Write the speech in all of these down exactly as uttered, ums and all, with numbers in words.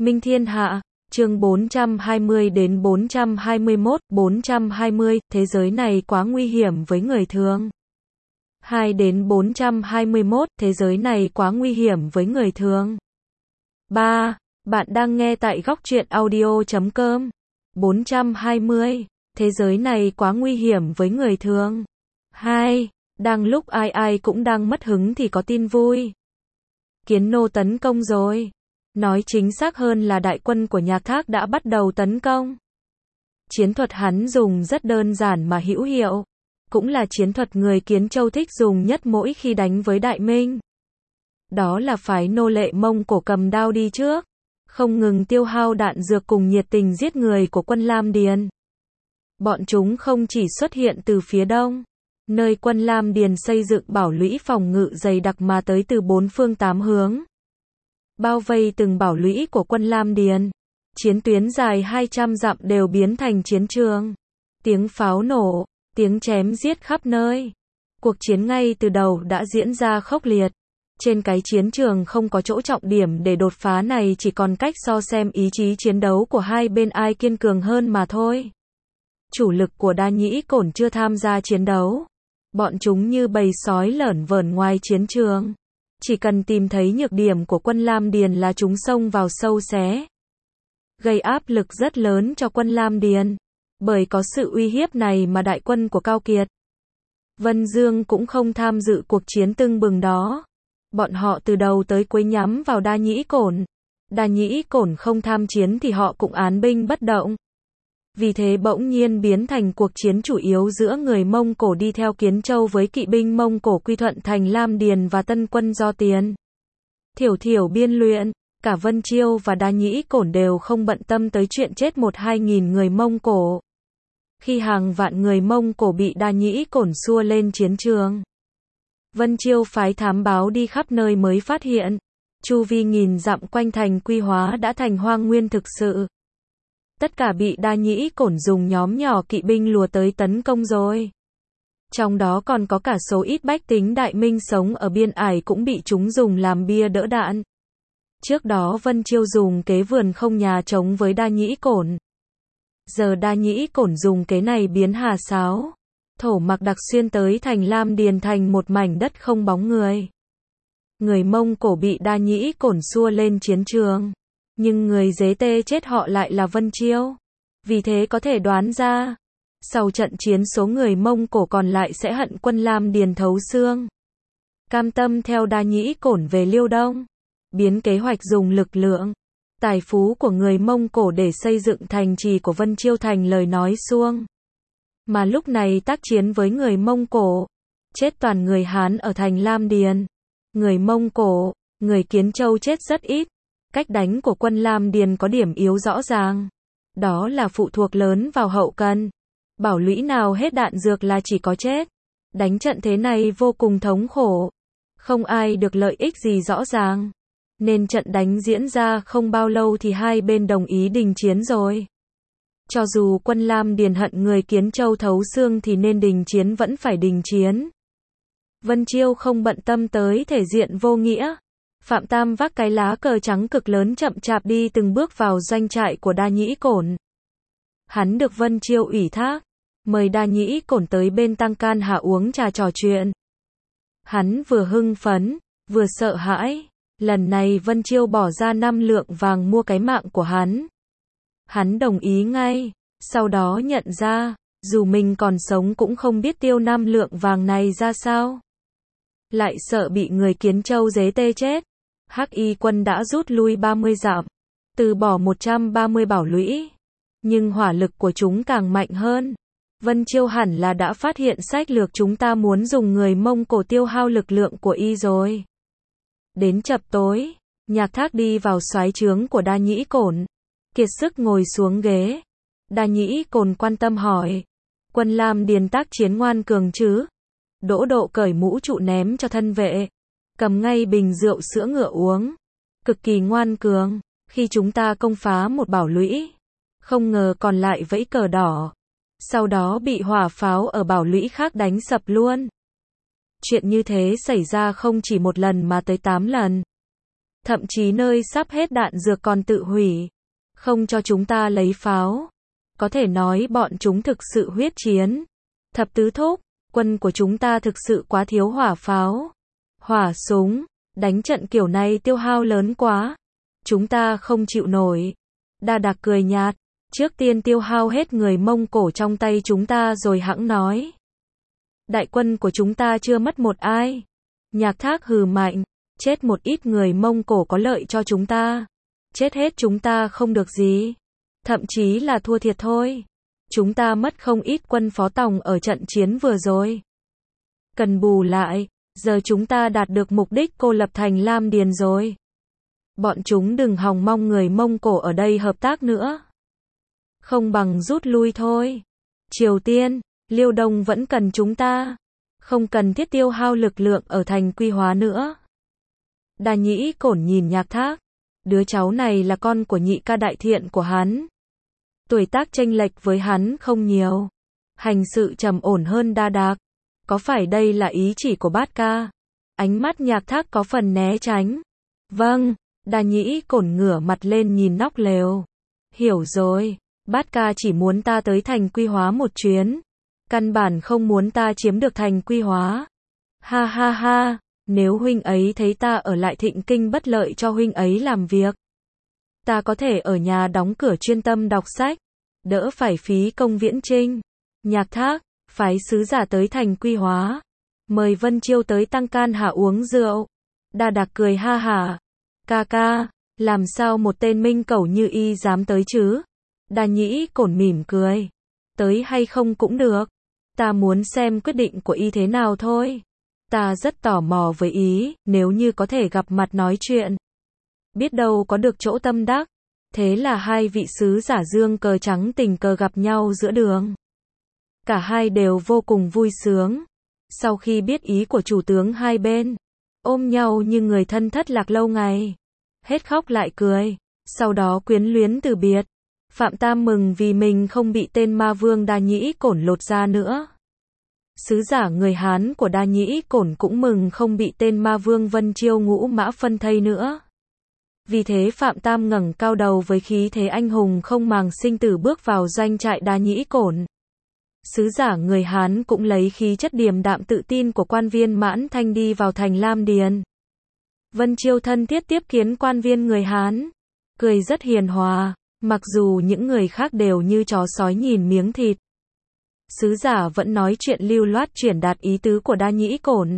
Minh Thiên Hạ, chương bốn trăm hai mươi đến bốn trăm hai mươi mốt, bốn trăm hai mươi, thế giới này quá nguy hiểm với người thường. hai đến bốn trăm hai mươi mốt, thế giới này quá nguy hiểm với người thường. ba. Bạn đang nghe tại góc truyện audio chấm com. bốn trăm hai mươi, thế giới này quá nguy hiểm với người thường. hai. Đang lúc ai ai cũng đang mất hứng thì có tin vui. Kiến nô tấn công rồi. Nói chính xác hơn là đại quân của Nhạc Thác đã bắt đầu tấn công. Chiến thuật hắn dùng rất đơn giản mà hữu hiệu. Cũng là chiến thuật người Kiến Châu thích dùng nhất mỗi khi đánh với Đại Minh. Đó là phái nô lệ Mông Cổ cầm đao đi trước. Không ngừng tiêu hao đạn dược cùng nhiệt tình giết người của quân Lam Điền. Bọn chúng không chỉ xuất hiện từ phía đông, nơi quân Lam Điền xây dựng bảo lũy phòng ngự dày đặc, mà tới từ bốn phương tám hướng. Bao vây từng bảo lũy của quân Lam Điền. Chiến tuyến dài hai trăm dặm đều biến thành chiến trường. Tiếng pháo nổ, tiếng chém giết khắp nơi. Cuộc chiến ngay từ đầu đã diễn ra khốc liệt. Trên cái chiến trường không có chỗ trọng điểm để đột phá này, chỉ còn cách so xem ý chí chiến đấu của hai bên ai kiên cường hơn mà thôi. Chủ lực của Đa Nhĩ Cổn chưa tham gia chiến đấu. Bọn chúng như bầy sói lởn vởn ngoài chiến trường. Chỉ cần tìm thấy nhược điểm của quân Lam Điền là chúng xông vào sâu xé. Gây áp lực rất lớn cho quân Lam Điền. Bởi có sự uy hiếp này mà đại quân của Cao Kiệt, Vân Dương cũng không tham dự cuộc chiến tưng bừng đó. Bọn họ từ đầu tới cuối nhắm vào Đa Nhĩ Cổn. Đa Nhĩ Cổn không tham chiến thì họ cũng án binh bất động. Vì thế bỗng nhiên biến thành cuộc chiến chủ yếu giữa người Mông Cổ đi theo Kiến Châu với kỵ binh Mông Cổ quy thuận thành Lam Điền và tân quân do Tiền Thiểu Thiểu biên luyện. Cả Vân Chiêu và Đa Nhĩ Cổn đều không bận tâm tới chuyện chết một hai nghìn người Mông Cổ. Khi hàng vạn người Mông Cổ bị Đa Nhĩ Cổn xua lên chiến trường, Vân Chiêu phái thám báo đi khắp nơi mới phát hiện, chu vi nghìn dặm quanh thành Quy Hóa đã thành hoang nguyên thực sự. Tất cả bị Đa Nhĩ Cổn dùng nhóm nhỏ kỵ binh lùa tới tấn công rồi. Trong đó còn có cả số ít bách tính Đại Minh sống ở biên ải cũng bị chúng dùng làm bia đỡ đạn. Trước đó Vân Chiêu dùng kế vườn không nhà chống với Đa Nhĩ Cổn. Giờ Đa Nhĩ Cổn dùng kế này biến hà sáo. Thổ mặc đặc xuyên tới thành Lam Điền thành một mảnh đất không bóng người. Người Mông Cổ bị Đa Nhĩ Cổn xua lên chiến trường. Nhưng người dế tê chết họ lại là Vân Chiêu. Vì thế có thể đoán ra, sau trận chiến số người Mông Cổ còn lại sẽ hận quân Lam Điền thấu xương. Cam tâm theo Đa Nhĩ Cổn về Liêu Đông. Biến kế hoạch dùng lực lượng, tài phú của người Mông Cổ để xây dựng thành trì của Vân Chiêu thành lời nói suông. Mà lúc này tác chiến với người Mông Cổ, chết toàn người Hán ở thành Lam Điền. Người Mông Cổ, người Kiến Châu chết rất ít. Cách đánh của quân Lam Điền có điểm yếu rõ ràng. Đó là phụ thuộc lớn vào hậu cần. Bảo lũy nào hết đạn dược là chỉ có chết. Đánh trận thế này vô cùng thống khổ. Không ai được lợi ích gì rõ ràng. Nên trận đánh diễn ra không bao lâu thì hai bên đồng ý đình chiến rồi. Cho dù quân Lam Điền hận người Kiến Châu thấu xương thì nên đình chiến vẫn phải đình chiến. Vân Chiêu không bận tâm tới thể diện vô nghĩa. Phạm Tam vác cái lá cờ trắng cực lớn chậm chạp đi từng bước vào doanh trại của Đa Nhĩ Cổn. Hắn được Vân Chiêu ủy thác, mời Đa Nhĩ Cổn tới bên Tăng Can Hạ uống trà trò chuyện. Hắn vừa hưng phấn, vừa sợ hãi. Lần này Vân Chiêu bỏ ra năm lượng vàng mua cái mạng của hắn. Hắn đồng ý ngay, sau đó nhận ra, dù mình còn sống cũng không biết tiêu năm lượng vàng này ra sao. Lại sợ bị người Kiến Châu dế tê chết. Hắc Y quân đã rút lui ba mươi dặm, từ bỏ một trăm ba mươi bảo lũy. Nhưng hỏa lực của chúng càng mạnh hơn. Vân Chiêu hẳn là đã phát hiện sách lược chúng ta muốn dùng người Mông Cổ tiêu hao lực lượng của y rồi. Đến chập tối, Nhạc Thác đi vào soái trướng của Đa Nhĩ Cổn. Kiệt sức ngồi xuống ghế. Đa Nhĩ Cổn quan tâm hỏi. Quân Lam Điền tác chiến ngoan cường chứ? Đỗ Độ cởi mũ trụ ném cho thân vệ. Cầm ngay bình rượu sữa ngựa uống. Cực kỳ ngoan cường. Khi chúng ta công phá một bảo lũy, không ngờ còn lại vẫy cờ đỏ. Sau đó bị hỏa pháo ở bảo lũy khác đánh sập luôn. Chuyện như thế xảy ra không chỉ một lần mà tới tám lần. Thậm chí nơi sắp hết đạn dược còn tự hủy, không cho chúng ta lấy pháo. Có thể nói bọn chúng thực sự huyết chiến. Thập tứ thúc, quân của chúng ta thực sự quá thiếu hỏa pháo, hỏa súng, đánh trận kiểu này tiêu hao lớn quá. Chúng ta không chịu nổi. Đa Đạc cười nhạt, trước tiên tiêu hao hết người Mông Cổ trong tay chúng ta rồi hẵng nói. Đại quân của chúng ta chưa mất một ai. Nhạc Thác hừ mạnh, chết một ít người Mông Cổ có lợi cho chúng ta. Chết hết chúng ta không được gì. Thậm chí là thua thiệt thôi. Chúng ta mất không ít quân phó tòng ở trận chiến vừa rồi. Cần bù lại, giờ chúng ta đạt được mục đích cô lập thành Lam Điền rồi. Bọn chúng đừng hòng mong người Mông Cổ ở đây hợp tác nữa. Không bằng rút lui thôi. Triều Tiên, Liêu Đông vẫn cần chúng ta. Không cần thiết tiêu hao lực lượng ở thành Quy Hóa nữa. Đa Nhĩ Cổn nhìn Nhạc Thác. Đứa cháu này là con của nhị ca đại thiện của hắn. Tuổi tác chênh lệch với hắn không nhiều. Hành sự trầm ổn hơn Đa Đạc. Có phải đây là ý chỉ của bát ca? Ánh mắt Nhạc Thác có phần né tránh. Vâng, Đa Nhĩ Cổn ngửa mặt lên nhìn nóc lều. Hiểu rồi, bát ca chỉ muốn ta tới thành Quy Hóa một chuyến. Căn bản không muốn ta chiếm được thành Quy Hóa. Ha ha ha, nếu huynh ấy thấy ta ở lại Thịnh Kinh bất lợi cho huynh ấy làm việc. Ta có thể ở nhà đóng cửa chuyên tâm đọc sách. Đỡ phải phí công viễn chinh. Nhạc Thác, phái sứ giả tới thành Quy Hóa. Mời Vân Chiêu tới Tăng Can Hạ uống rượu. Đa Đạc cười ha hả. Ca ca, làm sao một tên minh cẩu như y dám tới chứ? Đa Nhĩ Cổn mỉm cười. Tới hay không cũng được. Ta muốn xem quyết định của y thế nào thôi. Ta rất tò mò với ý, nếu như có thể gặp mặt nói chuyện. Biết đâu có được chỗ tâm đắc. Thế là hai vị sứ giả dương cờ trắng tình cờ gặp nhau giữa đường. Cả hai đều vô cùng vui sướng. Sau khi biết ý của chủ tướng hai bên, ôm nhau như người thân thất lạc lâu ngày. Hết khóc lại cười. Sau đó quyến luyến từ biệt. Phạm Tam mừng vì mình không bị tên ma vương Đa Nhĩ Cổn lột ra nữa. Sứ giả người Hán của Đa Nhĩ Cổn cũng mừng không bị tên ma vương Vân Chiêu ngũ mã phân thây nữa. Vì thế Phạm Tam ngẩng cao đầu với khí thế anh hùng không màng sinh tử bước vào doanh trại Đa Nhĩ Cổn. Sứ giả người Hán cũng lấy khí chất điềm đạm tự tin của quan viên Mãn Thanh đi vào thành Lam Điền. Vân Chiêu thân thiết tiếp kiến quan viên người Hán, cười rất hiền hòa, mặc dù những người khác đều như chó sói nhìn miếng thịt. Sứ giả vẫn nói chuyện lưu loát truyền đạt ý tứ của Đa Nhĩ Cổn.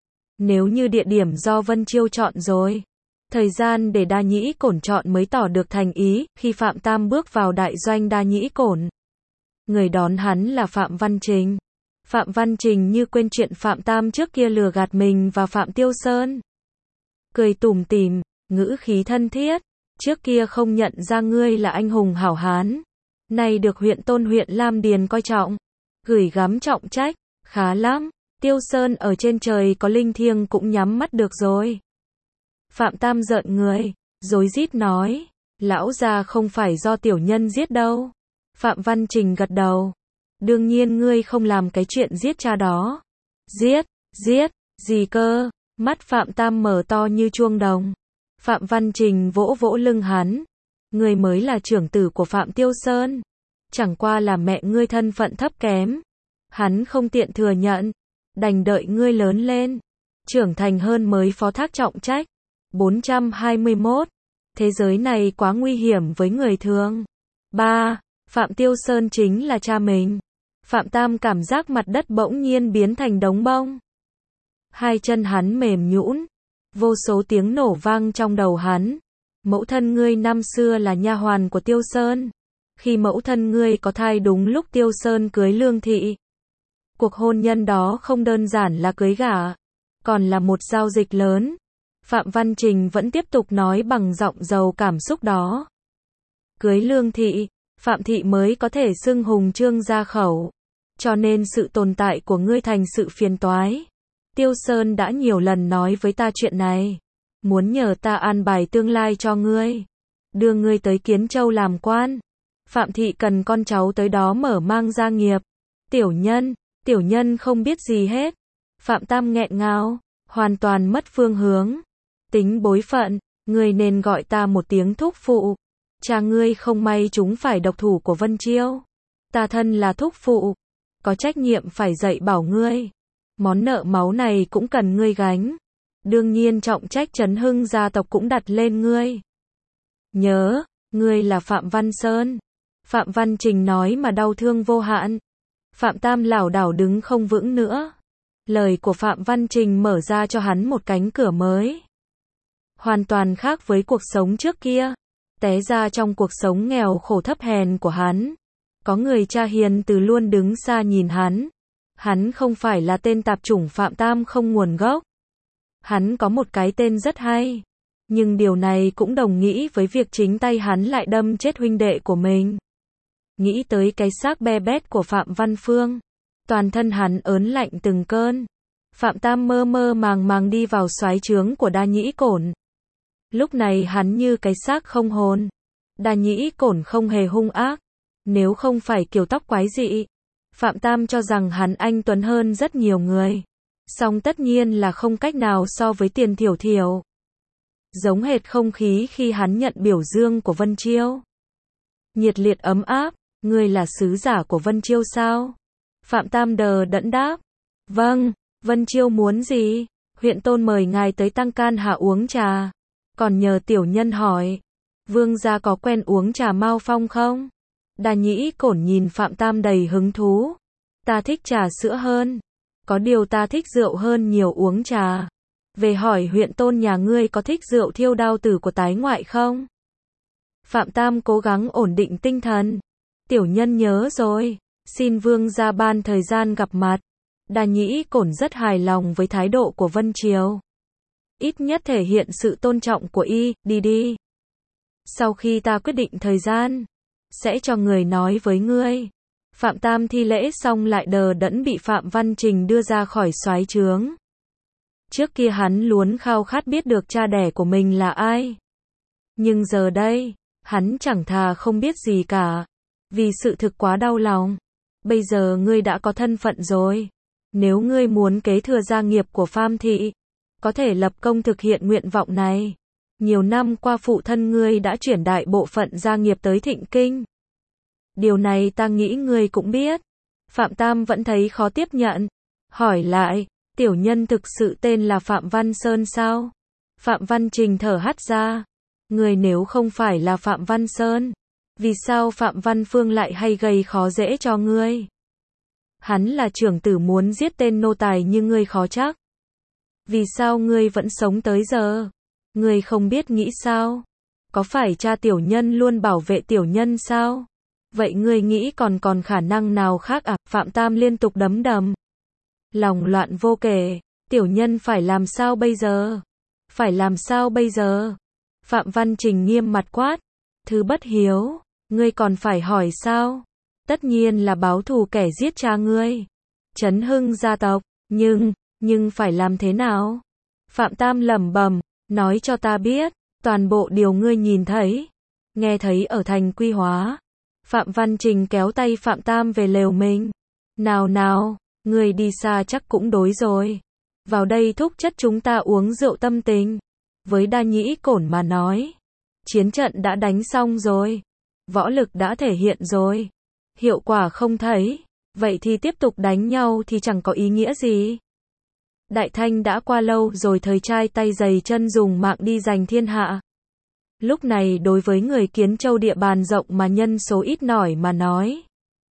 Nếu như địa điểm do Vân Chiêu chọn rồi, thời gian để Đa Nhĩ Cổn chọn mới tỏ được thành ý. Khi Phạm Tam bước vào đại doanh Đa Nhĩ Cổn, người đón hắn là Phạm Văn Trình. Phạm Văn Trình như quên chuyện Phạm Tam trước kia lừa gạt mình và Phạm Tiêu Sơn. Cười tủm tỉm, ngữ khí thân thiết. Trước kia không nhận ra ngươi là anh hùng hảo hán. Nay được huyện tôn huyện Lam Điền coi trọng. Gửi gắm trọng trách. Khá lắm. Tiêu Sơn ở trên trời có linh thiêng cũng nhắm mắt được rồi. Phạm Tam giận người. Rối rít nói. Lão già không phải do tiểu nhân giết đâu. Phạm Văn Trình gật đầu. Đương nhiên ngươi không làm cái chuyện giết cha đó. Giết, giết, gì cơ? Mắt Phạm Tam mở to như chuông đồng. Phạm Văn Trình vỗ vỗ lưng hắn. Ngươi mới là trưởng tử của Phạm Tiêu Sơn. Chẳng qua là mẹ ngươi thân phận thấp kém. Hắn không tiện thừa nhận. Đành đợi ngươi lớn lên. Trưởng thành hơn mới phó thác trọng trách. bốn trăm hai mươi mốt. Thế giới này quá nguy hiểm với người thường. ba. Phạm Tiêu Sơn chính là cha mình. Phạm Tam cảm giác mặt đất bỗng nhiên biến thành đống bông. Hai chân hắn mềm nhũn. Vô số tiếng nổ vang trong đầu hắn. Mẫu thân ngươi năm xưa là nha hoàn của Tiêu Sơn. Khi mẫu thân ngươi có thai đúng lúc Tiêu Sơn cưới Lương Thị. Cuộc hôn nhân đó không đơn giản là cưới gả, còn là một giao dịch lớn. Phạm Văn Trình vẫn tiếp tục nói bằng giọng giàu cảm xúc đó. Cưới Lương Thị, Phạm Thị mới có thể xưng hùng trương gia khẩu. Cho nên sự tồn tại của ngươi thành sự phiền toái. Tiêu Sơn đã nhiều lần nói với ta chuyện này. Muốn nhờ ta an bài tương lai cho ngươi. Đưa ngươi tới Kiến Châu làm quan. Phạm Thị cần con cháu tới đó mở mang gia nghiệp. Tiểu nhân, tiểu nhân không biết gì hết. Phạm Tam nghẹn ngào, hoàn toàn mất phương hướng. Tính bối phận, Ngươi nên gọi ta một tiếng thúc phụ. Cha ngươi không may chúng phải độc thủ của Vân Chiêu. Ta thân là thúc phụ, có trách nhiệm phải dạy bảo ngươi. Món nợ máu này cũng cần ngươi gánh. Đương nhiên trọng trách Trấn Hưng gia tộc cũng đặt lên ngươi. Nhớ, ngươi là Phạm Văn Sơn. Phạm Văn Trình nói mà đau thương vô hạn. Phạm Tam lảo đảo đứng không vững nữa. Lời của Phạm Văn Trình mở ra cho hắn một cánh cửa mới. Hoàn toàn khác với cuộc sống trước kia. Té ra trong cuộc sống nghèo khổ thấp hèn của hắn. Có người cha hiền từ luôn đứng xa nhìn hắn. Hắn không phải là tên tạp chủng Phạm Tam không nguồn gốc. Hắn có một cái tên rất hay. Nhưng điều này cũng đồng nghĩa với việc chính tay hắn lại đâm chết huynh đệ của mình. Nghĩ tới cái xác be bét của Phạm Văn Phương. Toàn thân hắn ớn lạnh từng cơn. Phạm Tam mơ mơ màng màng đi vào xoáy trướng của Đa Nhĩ Cổn. Lúc này hắn như cái xác không hồn. Đa Nhĩ Cổn không hề hung ác. Nếu không phải kiểu tóc quái dị, Phạm Tam cho rằng hắn anh tuấn hơn rất nhiều người. Song tất nhiên là không cách nào so với Tiền Thiểu Thiểu. Giống hệt không khí khi hắn nhận biểu dương của Vân Chiêu. Nhiệt liệt ấm áp, ngươi là sứ giả của Vân Chiêu sao? Phạm Tam đờ đẫn đáp. Vâng, Vân Chiêu muốn gì? Huyện Tôn mời ngài tới Tăng Can Hạ uống trà. Còn nhờ tiểu nhân hỏi, vương gia có quen uống trà Mao Phong không? Đa Nhĩ Cổn nhìn Phạm Tam đầy hứng thú. Ta thích trà sữa hơn. Có điều ta thích rượu hơn nhiều uống trà. Về hỏi huyện Tôn nhà ngươi có thích rượu thiêu đao tử của tái ngoại không? Phạm Tam cố gắng ổn định tinh thần. Tiểu nhân nhớ rồi. Xin vương gia ban thời gian gặp mặt. Đa Nhĩ Cổn rất hài lòng với thái độ của Vân Chiêu. Ít nhất thể hiện sự tôn trọng của y, đi đi. Sau khi ta quyết định thời gian, sẽ cho người nói với ngươi. Phạm Tam thi lễ xong lại đờ đẫn bị Phạm Văn Trình đưa ra khỏi soái trướng. Trước kia hắn luôn khao khát biết được cha đẻ của mình là ai. Nhưng giờ đây, hắn chẳng thà không biết gì cả. Vì sự thực quá đau lòng. Bây giờ ngươi đã có thân phận rồi. Nếu ngươi muốn kế thừa gia nghiệp của Phạm thị, có thể lập công thực hiện nguyện vọng này. Nhiều năm qua phụ thân ngươi đã chuyển đại bộ phận gia nghiệp tới Thịnh Kinh. Điều này ta nghĩ ngươi cũng biết. Phạm Tam vẫn thấy khó tiếp nhận. Hỏi lại, tiểu nhân thực sự tên là Phạm Văn Sơn sao? Phạm Văn Trình thở hắt ra. Ngươi nếu không phải là Phạm Văn Sơn, vì sao Phạm Văn Phương lại hay gây khó dễ cho ngươi? Hắn là trưởng tử muốn giết tên nô tài như ngươi khó chắc. Vì sao ngươi vẫn sống tới giờ? Ngươi không biết nghĩ sao? Có phải cha tiểu nhân luôn bảo vệ tiểu nhân sao? Vậy ngươi nghĩ còn còn khả năng nào khác à? Phạm Tam liên tục đấm đầm. Lòng loạn vô kể. Tiểu nhân phải làm sao bây giờ? Phải làm sao bây giờ? Phạm Văn Trình nghiêm mặt quát. Thứ bất hiếu, ngươi còn phải hỏi sao? Tất nhiên là báo thù kẻ giết cha ngươi. Trấn Hưng gia tộc, nhưng, nhưng phải làm thế nào? Phạm Tam lẩm bẩm, nói cho ta biết, toàn bộ điều ngươi nhìn thấy, nghe thấy ở thành Quy Hóa. Phạm Văn Trình kéo tay Phạm Tam về lều mình. Nào nào, ngươi đi xa chắc cũng đối rồi. Vào đây thúc chất chúng ta uống rượu tâm tình. Với Đa Nhĩ Cổn mà nói, chiến trận đã đánh xong rồi. Võ lực đã thể hiện rồi. Hiệu quả không thấy. Vậy thì tiếp tục đánh nhau thì chẳng có ý nghĩa gì. Đại Thanh đã qua lâu rồi thời trai tay dày chân dùng mạng đi giành thiên hạ. Lúc này đối với người Kiến Châu địa bàn rộng mà nhân số ít nổi mà nói,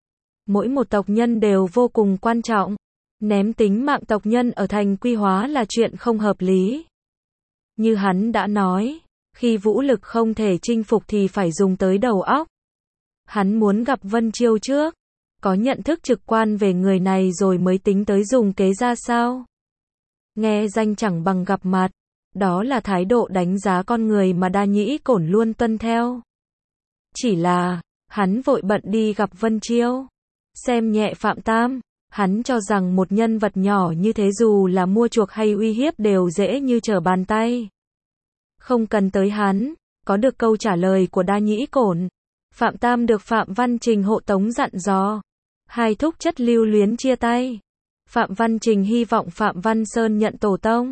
mỗi một tộc nhân đều vô cùng quan trọng. Ném tính mạng tộc nhân ở thành Quy Hóa là chuyện không hợp lý. Như hắn đã nói, khi vũ lực không thể chinh phục thì phải dùng tới đầu óc. Hắn muốn gặp Vân Chiêu trước, có nhận thức trực quan về người này rồi mới tính tới dùng kế ra sao. Nghe danh chẳng bằng gặp mặt. Đó là thái độ đánh giá con người mà Đa Nhĩ Cổn luôn tuân theo. Chỉ là, hắn vội bận đi gặp Vân Chiêu. Xem nhẹ Phạm Tam, hắn cho rằng một nhân vật nhỏ như thế dù là mua chuộc hay uy hiếp đều dễ như trở bàn tay. Không cần tới hắn, có được câu trả lời của Đa Nhĩ Cổn. Phạm Tam được Phạm Văn Trình hộ tống dặn dò. Hai thúc chất lưu luyến chia tay. Phạm Văn Trình hy vọng Phạm Văn Sơn nhận tổ tông.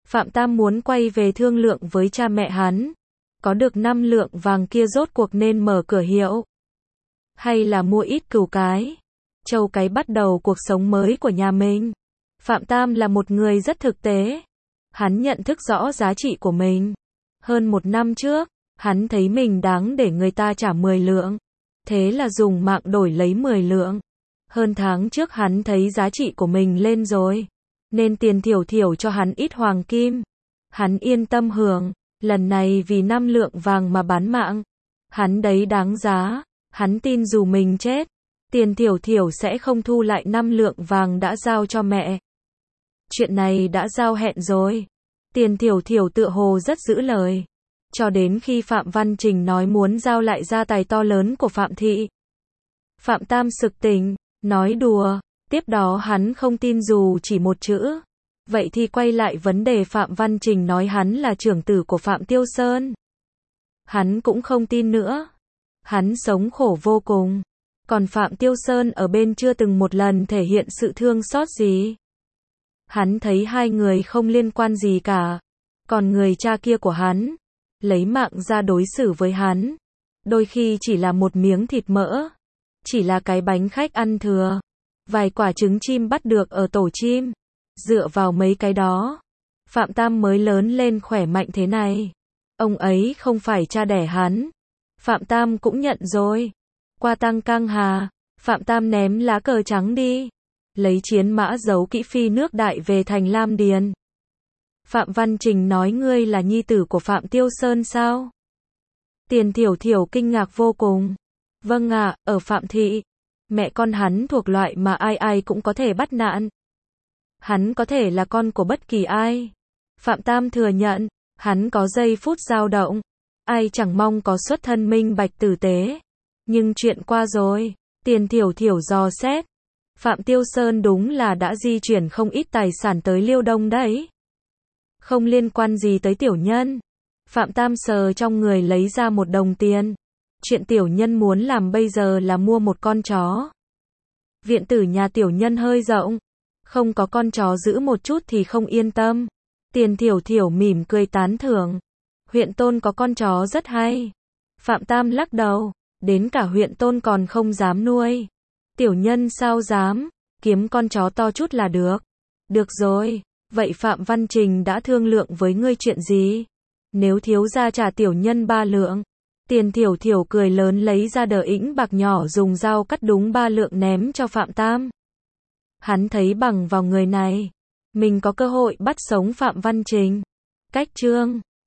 Phạm Tam muốn quay về thương lượng với cha mẹ hắn. Có được năm lượng vàng kia rốt cuộc nên mở cửa hiệu. Hay là mua ít cừu cái, trâu cái bắt đầu cuộc sống mới của nhà mình. Phạm Tam là một người rất thực tế. Hắn nhận thức rõ giá trị của mình. Hơn một năm trước, hắn thấy mình đáng để người ta trả mười lượng. Thế là dùng mạng đổi lấy mười lượng. Hơn tháng trước hắn thấy giá trị của mình lên rồi. Nên tiền thiểu thiểu cho hắn ít hoàng kim. Hắn yên tâm hưởng. Lần này vì năm lượng vàng mà bán mạng. Hắn đấy đáng giá. Hắn tin dù mình chết, tiền thiểu thiểu sẽ không thu lại năm lượng vàng đã giao cho mẹ. Chuyện này đã giao hẹn rồi. Tiền thiểu thiểu tựa hồ rất giữ lời. Cho đến khi Phạm Văn Trình nói muốn giao lại gia tài to lớn của Phạm Thị. Phạm Tam sực tỉnh, nói đùa. Tiếp đó hắn không tin dù chỉ một chữ. Vậy thì quay lại vấn đề Phạm Văn Trình nói hắn là trưởng tử của Phạm Tiêu Sơn. Hắn cũng không tin nữa. Hắn sống khổ vô cùng. Còn Phạm Tiêu Sơn ở bên chưa từng một lần thể hiện sự thương xót gì. Hắn thấy hai người không liên quan gì cả. Còn người cha kia của hắn, lấy mạng ra đối xử với hắn. Đôi khi chỉ là một miếng thịt mỡ. Chỉ là cái bánh khách ăn thừa. Vài quả trứng chim bắt được ở tổ chim. Dựa vào mấy cái đó, Phạm Tam mới lớn lên khỏe mạnh thế này. Ông ấy không phải cha đẻ hắn. Phạm Tam cũng nhận rồi. Qua Tăng Cang Hà, Phạm Tam ném lá cờ trắng đi. Lấy chiến mã giấu kỹ phi nước đại về thành Lam Điền. Phạm Văn Trình nói ngươi là nhi tử của Phạm Tiêu Sơn sao? Tiền thiểu thiểu kinh ngạc vô cùng. Vâng ạ, ở Phạm Thị. Mẹ con hắn thuộc loại mà ai ai cũng có thể bắt nạt. Hắn có thể là con của bất kỳ ai. Phạm Tam thừa nhận, hắn có giây phút dao động. Ai chẳng mong có xuất thân minh bạch tử tế. Nhưng chuyện qua rồi. Tiền thiểu thiểu dò xét. Phạm Tiêu Sơn đúng là đã di chuyển không ít tài sản tới Liêu Đông đấy. Không liên quan gì tới tiểu nhân. Phạm Tam sờ trong người lấy ra một đồng tiền. Chuyện tiểu nhân muốn làm bây giờ là mua một con chó. Viện tử nhà tiểu nhân hơi rộng. Không có con chó giữ một chút thì không yên tâm. Tiền thiểu thiểu mỉm cười tán thưởng. Huyện Tôn có con chó rất hay. Phạm Tam lắc đầu. Đến cả huyện Tôn còn không dám nuôi. Tiểu nhân sao dám. Kiếm con chó to chút là được. Được rồi. Vậy Phạm Văn Trình đã thương lượng với ngươi chuyện gì? Nếu thiếu gia trả tiểu nhân ba lượng. Tiền thiểu thiểu cười lớn lấy ra đờ ĩnh bạc nhỏ dùng dao cắt đúng ba lượng ném cho Phạm Tam. Hắn thấy bằng vào người này. Mình có cơ hội bắt sống Phạm Văn Trình. Cách chương